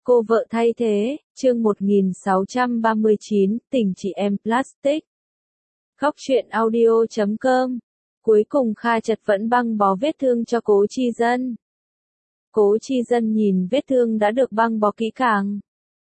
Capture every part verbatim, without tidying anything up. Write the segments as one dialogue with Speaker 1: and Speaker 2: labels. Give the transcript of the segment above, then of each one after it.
Speaker 1: Cô vợ thay thế, chương một nghìn sáu trăm ba mươi chín, tình chị em plastic. Khóc chuyện audio chấm com. Cuối cùng Kha Chật vẫn băng bó vết thương cho Cố Chi Dân. Cố Chi Dân nhìn vết thương đã được băng bó kỹ càng,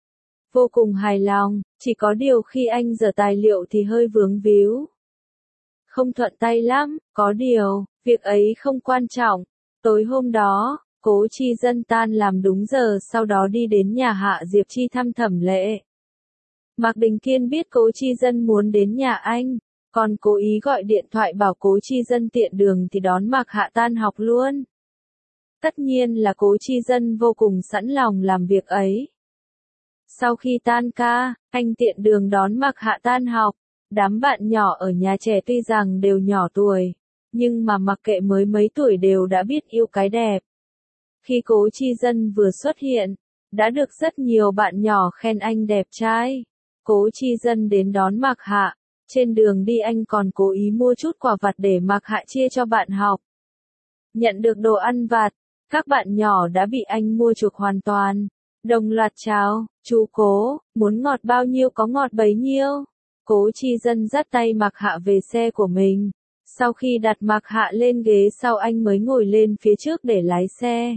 Speaker 1: vô cùng hài lòng, chỉ có điều khi anh rửa tài liệu thì hơi vướng víu. Không thuận tay lắm, có điều, việc ấy không quan trọng. Tối hôm đó, Cố Chi Dân tan làm đúng giờ, sau đó đi đến nhà Hạ Diệp Chi thăm Thẩm Lệ. Mạc Đình Kiên biết Cố Chi Dân muốn đến nhà anh, còn cố ý gọi điện thoại bảo Cố Chi Dân tiện đường thì đón Mạc Hạ tan học luôn. Tất nhiên là Cố Chi Dân vô cùng sẵn lòng làm việc ấy. Sau khi tan ca, anh tiện đường đón Mạc Hạ tan học. Đám bạn nhỏ ở nhà trẻ tuy rằng đều nhỏ tuổi, nhưng mà mặc kệ mới mấy tuổi đều đã biết yêu cái đẹp. Khi Cố Chi Dân vừa xuất hiện, đã được rất nhiều bạn nhỏ khen anh đẹp trai. Cố Chi Dân đến đón Mạc Hạ, trên đường đi anh còn cố ý mua chút quà vặt để Mạc Hạ chia cho bạn học. Nhận được đồ ăn vặt, các bạn nhỏ đã bị anh mua chuộc hoàn toàn. Đồng loạt chào, chú Cố, muốn ngọt bao nhiêu có ngọt bấy nhiêu. Cố Chi Dân dắt tay Mạc Hạ về xe của mình. Sau khi đặt Mạc Hạ lên ghế sau anh mới ngồi lên phía trước để lái xe.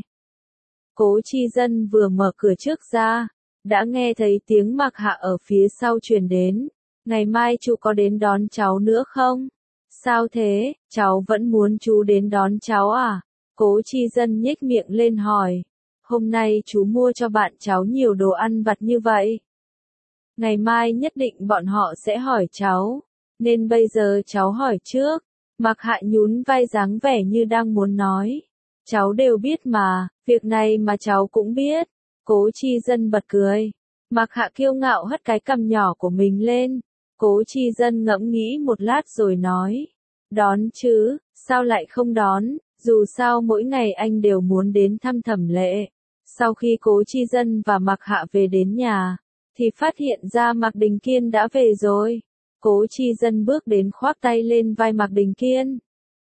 Speaker 1: Cố Chi Dân vừa mở cửa trước ra, đã nghe thấy tiếng Mạc Hạ ở phía sau truyền đến. Ngày mai chú có đến đón cháu nữa không? Sao thế, cháu vẫn muốn chú đến đón cháu à? Cố Chi Dân nhếch miệng lên hỏi. Hôm nay chú mua cho bạn cháu nhiều đồ ăn vặt như vậy. Ngày mai nhất định bọn họ sẽ hỏi cháu, nên bây giờ cháu hỏi trước. Mạc Hạ nhún vai dáng vẻ như đang muốn nói. Cháu đều biết mà, việc này mà cháu cũng biết. Cố Chi Dân bật cười. Mạc Hạ kiêu ngạo hất cái cằm nhỏ của mình lên. Cố Chi Dân ngẫm nghĩ một lát rồi nói. Đón chứ, sao lại không đón, dù sao mỗi ngày anh đều muốn đến thăm Thẩm Lệ. Sau khi Cố Chi Dân và Mạc Hạ về đến nhà, thì phát hiện ra Mạc Đình Kiên đã về rồi. Cố Chi Dân bước đến khoác tay lên vai Mạc Đình Kiên,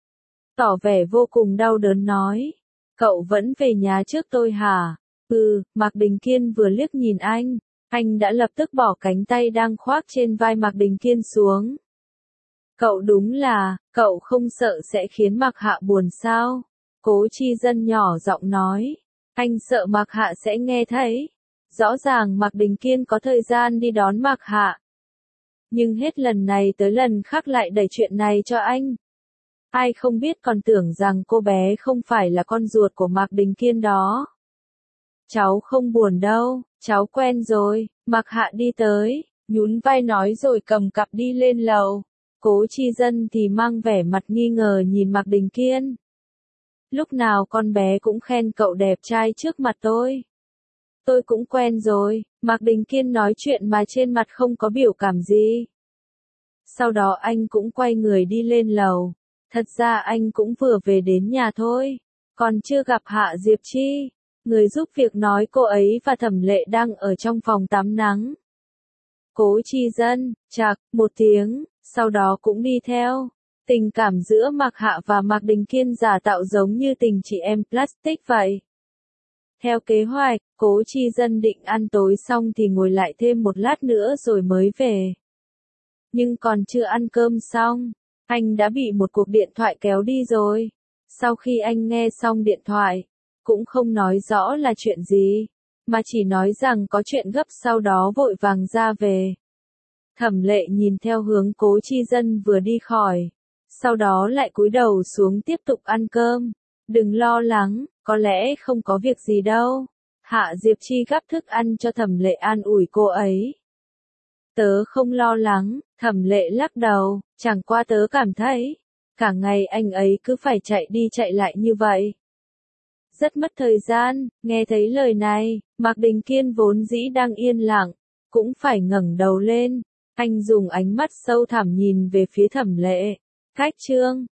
Speaker 1: tỏ vẻ vô cùng đau đớn nói. Cậu vẫn về nhà trước tôi hả? Ừ, Mạc Đình Kiên vừa liếc nhìn anh, anh đã lập tức bỏ cánh tay đang khoác trên vai Mạc Đình Kiên xuống. Cậu đúng là, cậu không sợ sẽ khiến Mạc Hạ buồn sao? Cố Chi Dân nhỏ giọng nói. Anh sợ Mạc Hạ sẽ nghe thấy. Rõ ràng Mạc Đình Kiên có thời gian đi đón Mạc Hạ, nhưng hết lần này tới lần khác lại đẩy chuyện này cho anh. Ai không biết còn tưởng rằng cô bé không phải là con ruột của Mạc Đình Kiên đó. Cháu không buồn đâu, cháu quen rồi. Mạc Hạ đi tới, nhún vai nói rồi cầm cặp đi lên lầu. Cố Chi Dân thì mang vẻ mặt nghi ngờ nhìn Mạc Đình Kiên. Lúc nào con bé cũng khen cậu đẹp trai trước mặt tôi. Tôi cũng quen rồi. Mạc Đình Kiên nói chuyện mà trên mặt không có biểu cảm gì. Sau đó anh cũng quay người đi lên lầu. Thật ra anh cũng vừa về đến nhà thôi, còn chưa gặp Hạ Diệp Chi. Người giúp việc nói cô ấy và Thẩm Lệ đang ở trong phòng tắm nắng. Cố Chi Dân, chạc, một tiếng, sau đó cũng đi theo. Tình cảm giữa Mạc Hạ và Mạc Đình Kiên giả tạo giống như tình chị em plastic vậy. Theo kế hoạch, Cố Chi Dân định ăn tối xong thì ngồi lại thêm một lát nữa rồi mới về. Nhưng còn chưa ăn cơm xong, anh đã bị một cuộc điện thoại kéo đi rồi. Sau khi anh nghe xong điện thoại, cũng không nói rõ là chuyện gì, mà chỉ nói rằng có chuyện gấp, sau đó vội vàng ra về. Thẩm Lệ nhìn theo hướng Cố Chi Dân vừa đi khỏi, sau đó lại cúi đầu xuống tiếp tục ăn cơm. Đừng lo lắng, có lẽ không có việc gì đâu. Hạ Diệp Chi gắp thức ăn cho Thẩm Lệ an ủi cô ấy. Tớ không lo lắng, Thẩm Lệ lắc đầu, chẳng qua tớ cảm thấy, cả ngày anh ấy cứ phải chạy đi chạy lại như vậy. Rất mất thời gian. Nghe thấy lời này, Mạc Đình Kiên vốn dĩ đang yên lặng, cũng phải ngẩng đầu lên. Anh dùng ánh mắt sâu thẳm nhìn về phía Thẩm Lệ. Cách chương